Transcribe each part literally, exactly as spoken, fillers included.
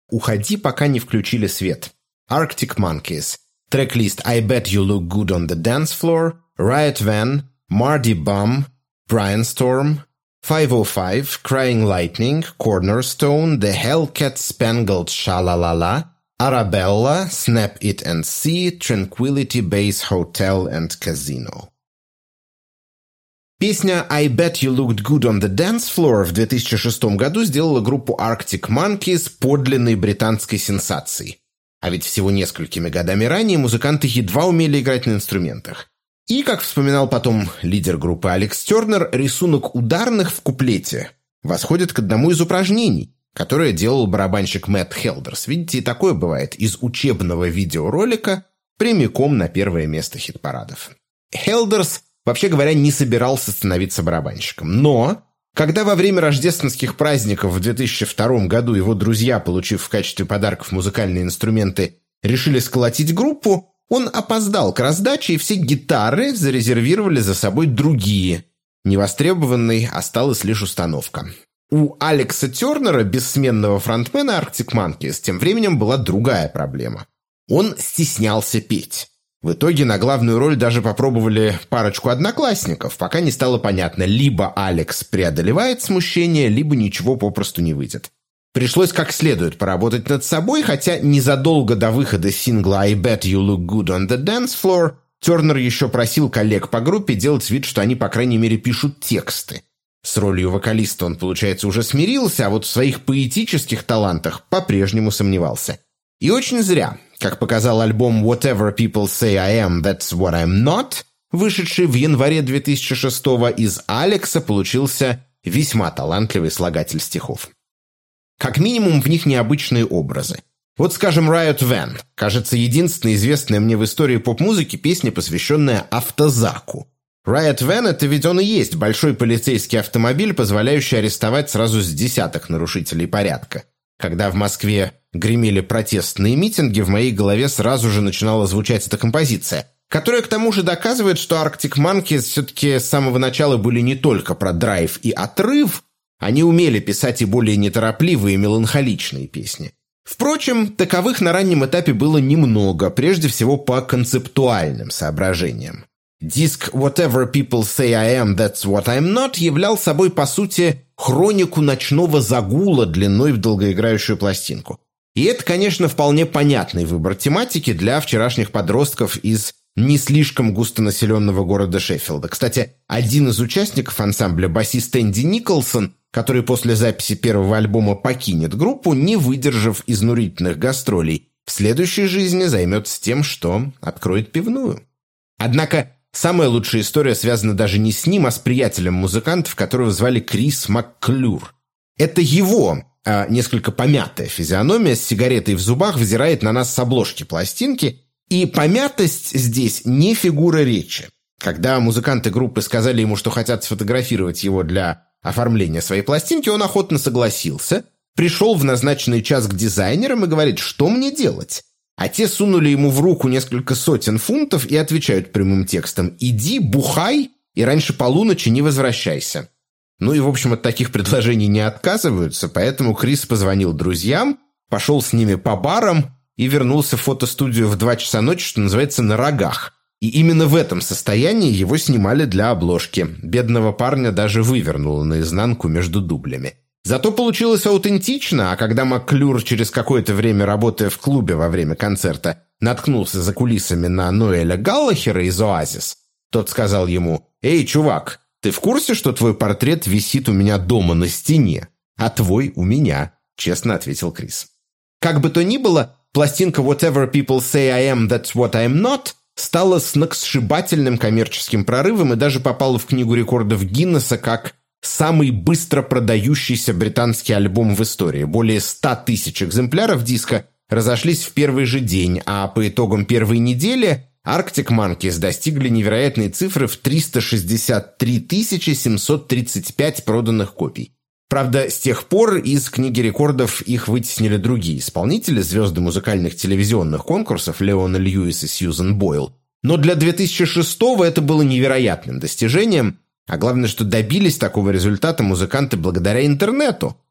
«Уходи, пока не включили свет», Arctic Monkeys, трек-лист «I Bet You Look Good on the Dance Floor», Riot Van, Mardy Bum, Brainstorm, five oh five, Crying Lightning, Cornerstone, The Hellcat Spangled Sha-La-La-La, Arabella, Snap It and See, Tranquility Base Hotel and Casino. Песня «I Bet You Looked Good on the Dance Floor» в две тысячи шестом году сделала группу Arctic Monkeys подлинной британской сенсацией. А ведь всего несколькими годами ранее музыканты едва умели играть на инструментах. И, как вспоминал потом лидер группы Алекс Тернер, рисунок ударных в куплете восходит к одному из упражнений, которое делал барабанщик Мэтт Хелдерс. Видите, и такое бывает, из учебного видеоролика прямиком на первое место хит-парадов. Хелдерс, вообще говоря, не собирался становиться барабанщиком. Но, когда во время рождественских праздников в две тысячи втором году его друзья, получив в качестве подарков музыкальные инструменты, решили сколотить группу, он опоздал к раздаче, и все гитары зарезервировали за собой другие. Невостребованной осталась лишь установка. У Алекса Тернера, бессменного фронтмена Arctic Monkeys, тем временем была другая проблема. Он стеснялся петь. В итоге на главную роль даже попробовали парочку одноклассников, пока не стало понятно, либо Алекс преодолевает смущение, либо ничего попросту не выйдет. Пришлось как следует поработать над собой, хотя незадолго до выхода сингла «I Bet You Look Good on the Dance Floor» Тернер еще просил коллег по группе делать вид, что они, по крайней мере, пишут тексты. С ролью вокалиста он, получается, уже смирился, а вот в своих поэтических талантах по-прежнему сомневался. И очень зря. Как показал альбом «Whatever People Say I Am, That's What I'm Not», вышедший в январе две тысячи шестого, из Алекса получился весьма талантливый слагатель стихов. Как минимум, в них необычные образы. Вот, скажем, Riot Van. Кажется, единственная известная мне в истории поп-музыки песня, посвященная автозаку. Riot Van – это ведь он и есть большой полицейский автомобиль, позволяющий арестовать сразу с десяток нарушителей порядка. Когда в Москве гремели протестные митинги, в моей голове сразу же начинала звучать эта композиция, которая к тому же доказывает, что Arctic Monkeys все-таки с самого начала были не только про драйв и отрыв, они умели писать и более неторопливые, меланхоличные песни. Впрочем, таковых на раннем этапе было немного, прежде всего по концептуальным соображениям. Диск «Whatever People Say I Am, That's What I'm Not» являл собой, по сути, хронику ночного загула длиной в долгоиграющую пластинку. И это, конечно, вполне понятный выбор тематики для вчерашних подростков из не слишком густонаселенного города Шеффилда. Кстати, один из участников ансамбля, басист Энди Николсон, который после записи первого альбома покинет группу, не выдержав изнурительных гастролей, в следующей жизни займется тем, что откроет пивную. Однако самая лучшая история связана даже не с ним, а с приятелем музыкантов, которого звали Крис Макклюр. Это его, а несколько помятая физиономия с сигаретой в зубах взирает на нас с обложки пластинки, и помятость здесь не фигура речи. Когда музыканты группы сказали ему, что хотят сфотографировать его для оформления своей пластинки, он охотно согласился, пришел в назначенный час к дизайнерам и говорит, что мне делать? А те сунули ему в руку несколько сотен фунтов и отвечают прямым текстом: «Иди, бухай и раньше полуночи не возвращайся». Ну и, в общем, от таких предложений не отказываются, поэтому Крис позвонил друзьям, пошел с ними по барам и вернулся в фотостудию в два часа ночи, что называется, на рогах. И именно в этом состоянии его снимали для обложки. Бедного парня даже вывернуло наизнанку между дублями. Зато получилось аутентично, а когда Макклюр через какое-то время, работая в клубе во время концерта, наткнулся за кулисами на Ноэля Галлахера из «Оазис», тот сказал ему: «Эй, чувак, ты в курсе, что твой портрет висит у меня дома на стене? А твой у меня», — честно ответил Крис. Как бы то ни было, пластинка «Whatever People Say I Am, That's What I'm Not» стала сногсшибательным коммерческим прорывом и даже попала в Книгу рекордов Гиннесса как самый быстро продающийся британский альбом в истории. Более ста тысяч экземпляров диска разошлись в первый же день, а по итогам первой недели Arctic Monkeys достигли невероятной цифры в триста шестьдесят три тысячи семьсот тридцать пять проданных копий. Правда, с тех пор из Книги рекордов их вытеснили другие исполнители, звезды музыкальных телевизионных конкурсов Леона Льюис и Сьюзен Бойл. Но для две тысячи шестого это было невероятным достижением, а главное, что добились такого результата музыканты благодаря интернету.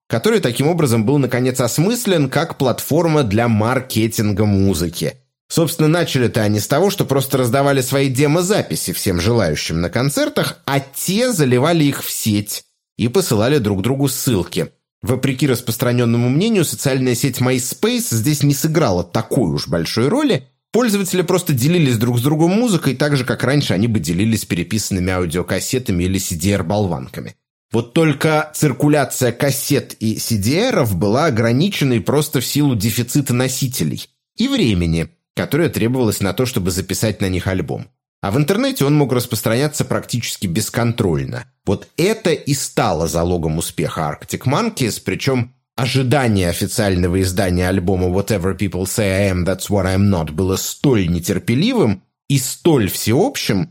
который таким образом был наконец осмыслен как платформа для маркетинга музыки. Собственно, начали-то они с того, что просто раздавали свои демозаписи всем желающим на концертах, а те заливали их в сеть и посылали друг другу ссылки. Вопреки распространенному мнению, социальная сеть MySpace здесь не сыграла такой уж большой роли. Пользователи просто делились друг с другом музыкой, так же, как раньше они бы делились переписанными аудиокассетами или си ди ар-болванками. Вот только циркуляция кассет и си ди ар-ов была ограниченной просто в силу дефицита носителей и времени, которое требовалось на то, чтобы записать на них альбом. А в интернете он мог распространяться практически бесконтрольно. Вот это и стало залогом успеха Arctic Monkeys, причем ожидание официального издания альбома Whatever People Say I Am, That's What I'm Not было столь нетерпеливым и столь всеобщим,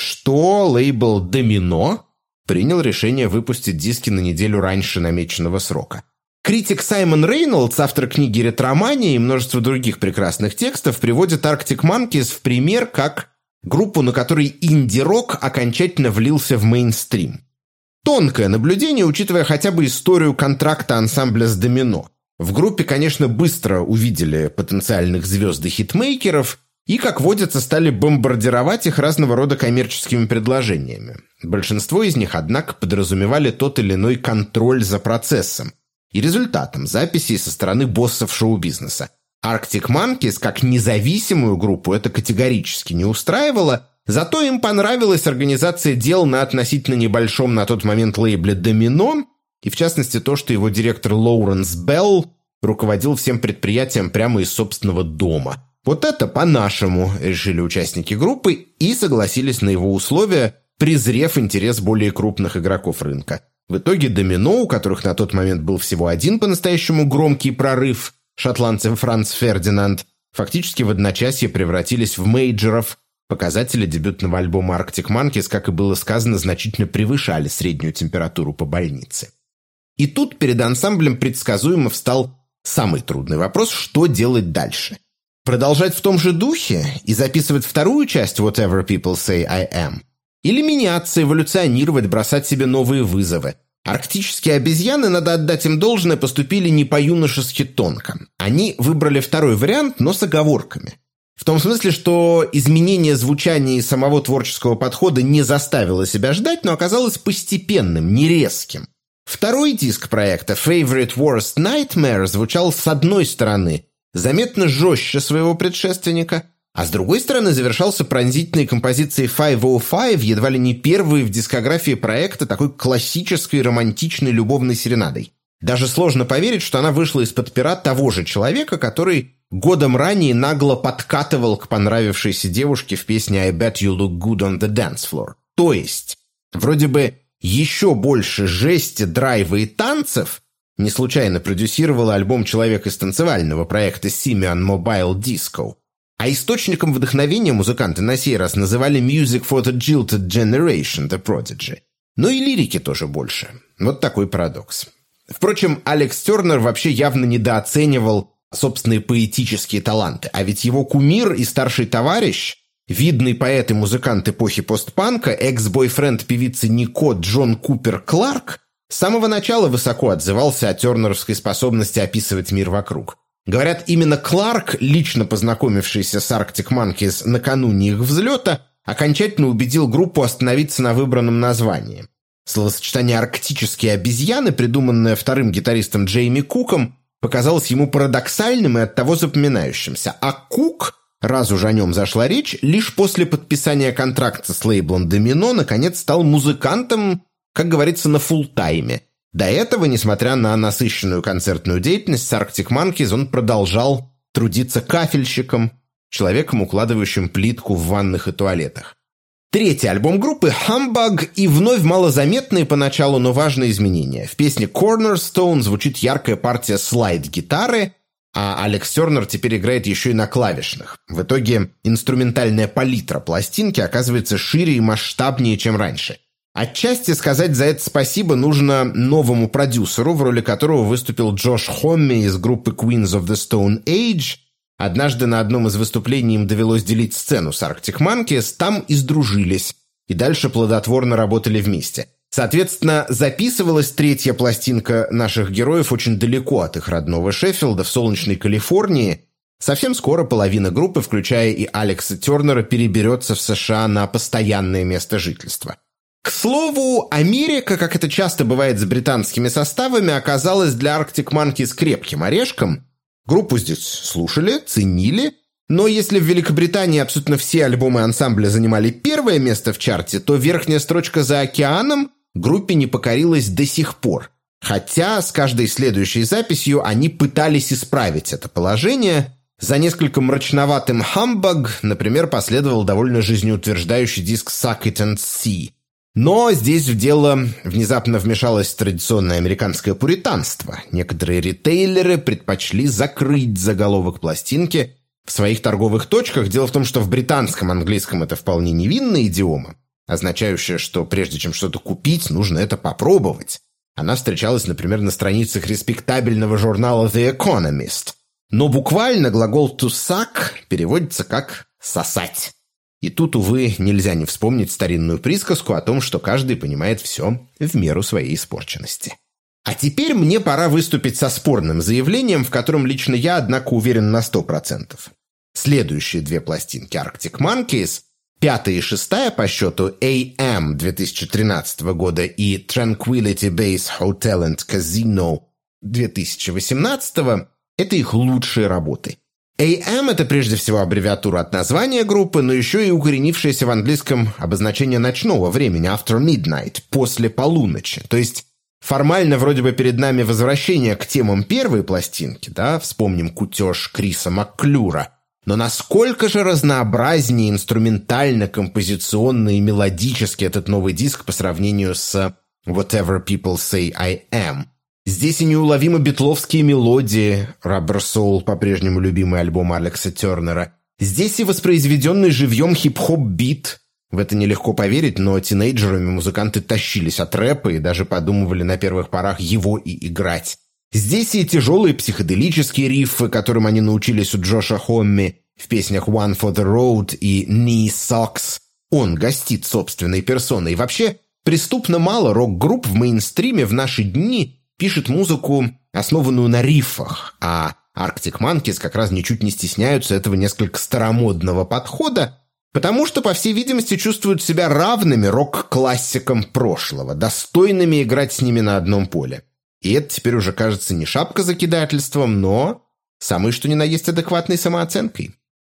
что лейбл Domino принял решение выпустить диски на неделю раньше намеченного срока. Критик Саймон Рейнольдс, автор книги «Ретромания» и множество других прекрасных текстов, приводит Arctic Monkeys в пример как группу, на которой инди-рок окончательно влился в мейнстрим. Тонкое наблюдение, учитывая хотя бы историю контракта ансамбля с Домино. В группе, конечно, быстро увидели потенциальных звезд и хитмейкеров и, как водится, стали бомбардировать их разного рода коммерческими предложениями. Большинство из них, однако, подразумевали тот или иной контроль за процессом и результатом записей со стороны боссов шоу-бизнеса. Arctic Monkeys как независимую группу это категорически не устраивало, зато им понравилась организация дел на относительно небольшом на тот момент лейбле Domino, и в частности то, что его директор Лоуренс Белл руководил всем предприятием прямо из собственного дома. Вот это по-нашему, решили участники группы и согласились на его условия, презрев интерес более крупных игроков рынка. В итоге Домино, у которых на тот момент был всего один по-настоящему громкий прорыв, шотландцы Франц Фердинанд, фактически в одночасье превратились в мейджоров. Показатели дебютного альбома Arctic Monkeys, как и было сказано, значительно превышали среднюю температуру по больнице. И тут перед ансамблем предсказуемо встал самый трудный вопрос, что делать дальше. Продолжать в том же духе и записывать вторую часть Whatever People Say I Am? Или меняться, эволюционировать, бросать себе новые вызовы? Арктические обезьяны, надо отдать им должное, поступили не по-юношески тонко. Они выбрали второй вариант, но с оговорками. В том смысле, что изменение звучания и самого творческого подхода не заставило себя ждать, но оказалось постепенным, не резким. Второй диск проекта Favorite Worst Nightmare звучал с одной стороны заметно жестче своего предшественника, а с другой стороны завершался пронзительной композицией пятьсот пять, едва ли не первой в дискографии проекта такой классической романтичной любовной серенадой. Даже сложно поверить, что она вышла из-под пера того же человека, который годом ранее нагло подкатывал к понравившейся девушке в песне «I bet you look good on the dance floor». То есть, вроде бы еще больше жести, драйва и танцев не случайно продюсировал альбом человек из танцевального проекта Simian Mobile Disco. А источником вдохновения музыканты на сей раз называли Music for the Jilted Generation, The Prodigy. Но и лирики тоже больше. Вот такой парадокс. Впрочем, Алекс Тернер вообще явно недооценивал собственные поэтические таланты, а ведь его кумир и старший товарищ, видный поэт и музыкант эпохи постпанка, экс-бойфренд певицы Нико Джон Купер Кларк, с самого начала высоко отзывался о тернеровской способности описывать мир вокруг. Говорят, именно Кларк, лично познакомившийся с Arctic Monkeys накануне их взлета, окончательно убедил группу остановиться на выбранном названии. Словосочетание «арктические обезьяны», придуманное вторым гитаристом Джейми Куком, показалось ему парадоксальным и оттого запоминающимся. А Кук, раз уже о нем зашла речь, лишь после подписания контракта с лейблом Domino наконец стал музыкантом, как говорится, на фулл-тайме. До этого, несмотря на насыщенную концертную деятельность, с Arctic Monkeys он продолжал трудиться кафельщиком, человеком, укладывающим плитку в ванных и туалетах. Третий альбом группы «Humbug» и вновь малозаметные поначалу, но важные изменения. В песне «Cornerstone» звучит яркая партия слайд-гитары, а Алекс Тернер теперь играет еще и на клавишных. В итоге инструментальная палитра пластинки оказывается шире и масштабнее, чем раньше. Отчасти сказать за это спасибо нужно новому продюсеру, в роли которого выступил Джош Хомми из группы Queens of the Stone Age. Однажды на одном из выступлений им довелось делить сцену с Arctic Monkeys, там и сдружились, и дальше плодотворно работали вместе. Соответственно, записывалась третья пластинка наших героев очень далеко от их родного Шеффилда, в солнечной Калифорнии. Совсем скоро половина группы, включая и Алекса Тернера, переберется в США на постоянное место жительства. К слову, Америка, как это часто бывает с британскими составами, оказалась для Arctic Monkeys крепким орешком. Группу здесь слушали, ценили, но если в Великобритании абсолютно все альбомы ансамбля занимали первое место в чарте, то верхняя строчка «За океаном» группе не покорилась до сих пор. Хотя с каждой следующей записью они пытались исправить это положение. За несколько мрачноватым «Humbug», например, последовал довольно жизнеутверждающий диск «Suck It and See». Но здесь в дело внезапно вмешалось традиционное американское пуританство. Некоторые ритейлеры предпочли закрыть заголовок пластинки в своих торговых точках. Дело в том, что в британском английском это вполне невинная идиома, означающая, что прежде чем что-то купить, нужно это попробовать. Она встречалась, например, на страницах респектабельного журнала The Economist. Но буквально глагол to suck переводится как «сосать». И тут, увы, нельзя не вспомнить старинную присказку о том, что каждый понимает все в меру своей испорченности. А теперь мне пора выступить со спорным заявлением, в котором лично я, однако, уверен на сто процентов. Следующие две пластинки Arctic Monkeys, пятая и шестая по счету эй эм две тысячи тринадцатого года и Tranquility Base Hotel and Casino две тысячи восемнадцатого, это их лучшие работы. эй эм – это прежде всего аббревиатура от названия группы, но еще и укоренившееся в английском обозначение ночного времени after midnight, после полуночи. То есть формально вроде бы перед нами возвращение к темам первой пластинки, да, вспомним кутеж Криса Макклюра. Но насколько же разнообразнее инструментально, композиционно и мелодически этот новый диск по сравнению с Whatever People Say I Am. Здесь и неуловимо битловские мелодии, Rubber Soul, по-прежнему любимый альбом Алекса Тернера. Здесь и воспроизведенный живьем хип-хоп-бит. В это нелегко поверить, но тинейджерами музыканты тащились от рэпа и даже подумывали на первых порах его и играть. Здесь и тяжелые психоделические риффы, которым они научились у Джоша Хомми в песнях One for the Road и Knee Socks. Он гостит собственной персоной. Вообще, преступно мало рок-групп в мейнстриме в наши дни пишет музыку, основанную на риффах, а Arctic Monkeys как раз ничуть не стесняются этого несколько старомодного подхода, потому что, по всей видимости, чувствуют себя равными рок-классикам прошлого, достойными играть с ними на одном поле. И это теперь уже кажется не шапкозакидательством, но самой что ни на есть адекватной самооценкой.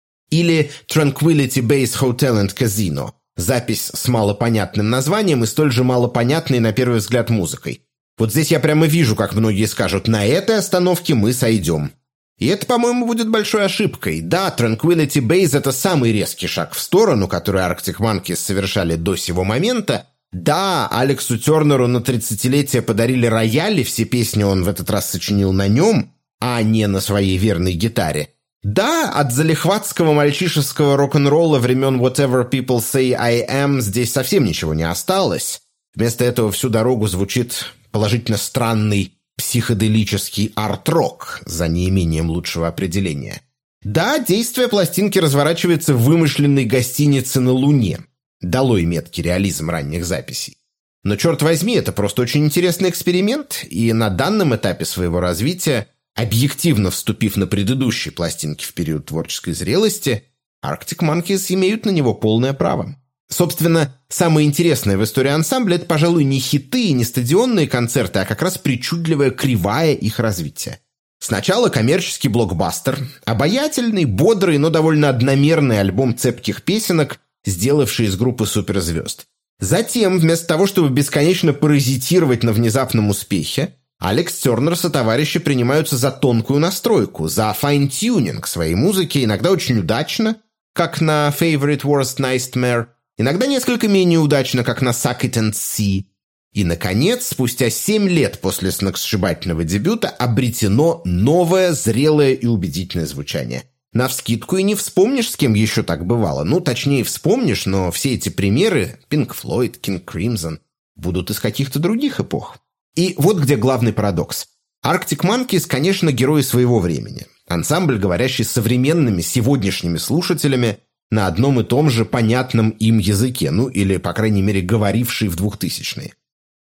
Или Tranquility Base Hotel and Casino, запись с малопонятным названием и столь же малопонятной на первый взгляд музыкой. Вот здесь я прямо вижу, как многие скажут, на этой остановке мы сойдем. И это, по-моему, будет большой ошибкой. Да, Tranquility Base – это самый резкий шаг в сторону, который Arctic Monkeys совершали до сего момента. Да, Алексу Тернеру на тридцатилетие подарили рояль, и все песни он в этот раз сочинил на нем, а не на своей верной гитаре. Да, от залихватского мальчишеского рок-н-ролла времен Whatever People Say I Am здесь совсем ничего не осталось. Вместо этого всю дорогу звучит положительно странный психоделический арт-рок, за неимением лучшего определения. Да, действие пластинки разворачивается в вымышленной гостинице на Луне. Долой меткий реализм ранних записей. Но, черт возьми, это просто очень интересный эксперимент, и на данном этапе своего развития, объективно вступив на предыдущие пластинки в период творческой зрелости, Arctic Monkeys имеют на него полное право. Собственно, самое интересное в истории ансамбля – это, пожалуй, не хиты и не стадионные концерты, а как раз причудливая кривая их развития. Сначала коммерческий блокбастер, обаятельный, бодрый, но довольно одномерный альбом цепких песенок, сделавший из группы суперзвезд. Затем, вместо того, чтобы бесконечно паразитировать на внезапном успехе, Алекс Тернер сотоварищи принимаются за тонкую настройку, за файн-тюнинг своей музыки, иногда очень удачно, как на Favorite Worst Nightmare, иногда несколько менее удачно, как на Suck It and See. И, наконец, спустя семь лет после сногсшибательного дебюта обретено новое, зрелое и убедительное звучание. Навскидку и не вспомнишь, с кем еще так бывало. Ну, точнее, вспомнишь, но все эти примеры – Pink Floyd, King Crimson – будут из каких-то других эпох. И вот где главный парадокс. Arctic Monkeys, конечно, герои своего времени. Ансамбль, говорящий с современными сегодняшними слушателями на одном и том же понятном им языке, ну или, по крайней мере, говоривший в двухтысячные.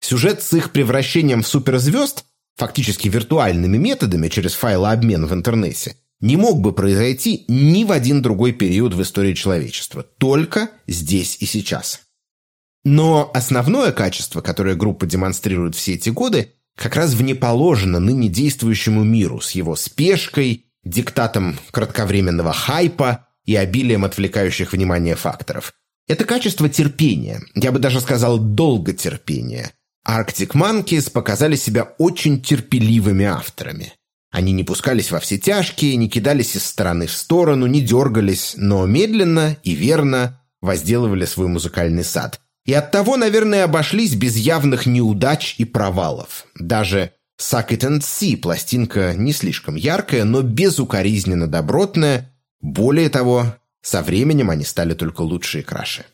Сюжет с их превращением в суперзвезд, фактически виртуальными методами через файлообмен в интернете, не мог бы произойти ни в один другой период в истории человечества, только здесь и сейчас. Но основное качество, которое группа демонстрирует все эти годы, как раз внеположено ныне действующему миру с его спешкой, диктатом кратковременного хайпа и обилием отвлекающих внимание факторов. Это качество терпения, я бы даже сказал долготерпения. Arctic Monkeys показали себя очень терпеливыми авторами. Они не пускались во все тяжкие, не кидались из стороны в сторону, не дергались, но медленно и верно возделывали свой музыкальный сад. И оттого, наверное, обошлись без явных неудач и провалов. Даже «Suck It and See» пластинка не слишком яркая, но безукоризненно добротная. Более того, со временем они стали только лучше и краше.